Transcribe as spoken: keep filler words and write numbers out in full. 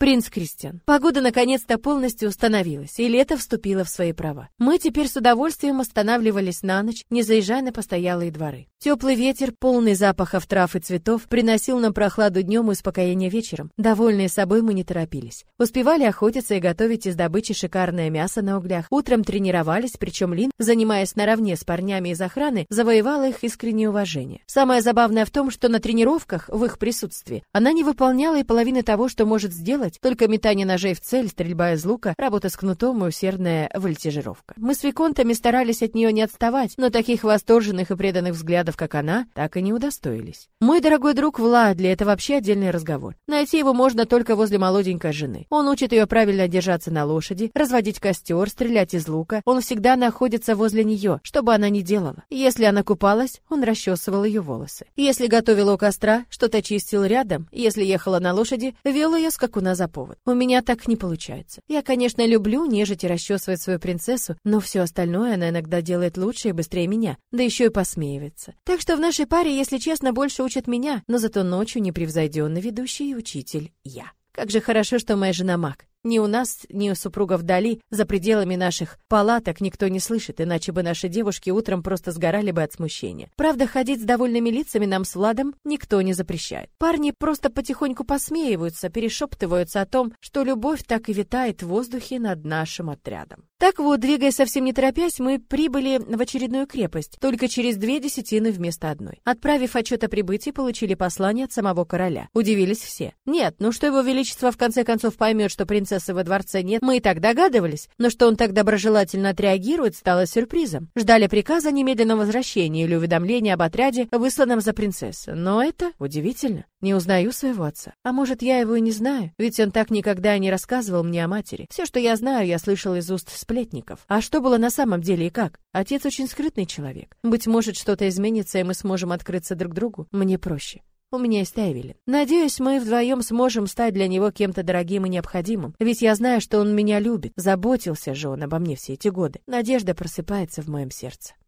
Принц Кристиан. Погода наконец-то полностью установилась, и лето вступило в свои права. Мы теперь с удовольствием останавливались на ночь, не заезжая на постоялые дворы. Теплый ветер, полный запахов трав и цветов, приносил нам прохладу днем и успокоение вечером. Довольные собой мы не торопились. Успевали охотиться и готовить из добычи шикарное мясо на углях. Утром тренировались, причем Лин, занимаясь наравне с парнями из охраны, завоевала их искреннее уважение. Самое забавное в том, что на тренировках, в их присутствии, она не выполняла и половины того, что может сделать, только метание ножей в цель, стрельба из лука, работа с кнутом и усердная вольтежировка. Мы с виконтами старались от нее не отставать, но таких восторженных и преданных взглядов, как она, так и не удостоились. Мой дорогой друг Влад, для этого вообще отдельный разговор. Найти его можно только возле молоденькой жены. Он учит ее правильно держаться на лошади, разводить костер, стрелять из лука. Он всегда находится возле нее, что бы она ни делала. Если она купалась, он расчесывал ее волосы. Если готовила у костра, что-то чистил рядом. Если ехала на лошади, вел ее скакуна за повод. У меня так не получается. Я, конечно, люблю нежить и расчесывать свою принцессу, но все остальное она иногда делает лучше и быстрее меня, да еще и посмеивается. Так что в нашей паре, если честно, больше учат меня, но зато ночью непревзойденный ведущий и учитель я. Как же хорошо, что моя жена маг. Ни у нас, ни у супругов вдали, за пределами наших палаток никто не слышит, иначе бы наши девушки утром просто сгорали бы от смущения. Правда, ходить с довольными лицами нам с Владом никто не запрещает. Парни просто потихоньку посмеиваются, перешептываются о том, что любовь так и витает в воздухе над нашим отрядом. Так вот, двигаясь совсем не торопясь, мы прибыли в очередную крепость, только через две десятины вместо одной. Отправив отчет о прибытии, получили послание от самого короля. Удивились все. Нет, ну что его величество в конце концов поймет, что принцесса во дворце нет, мы и так догадывались, но что он так доброжелательно отреагирует, стало сюрпризом. Ждали приказа о немедленном возвращении или уведомления об отряде, высланном за принцессой. Но это удивительно. Не узнаю своего отца. А может, я его и не знаю, ведь он так никогда и не рассказывал мне о матери. Все, что я знаю, я слышал из уст сплетников. А что было на самом деле и как? Отец очень скрытный человек. Быть может, что-то изменится, и мы сможем открыться друг другу. Мне проще. У меня есть Эвелин. Надеюсь, мы вдвоем сможем стать для него кем-то дорогим и необходимым. Ведь я знаю, что он меня любит. Заботился же он обо мне все эти годы. Надежда просыпается в моем сердце.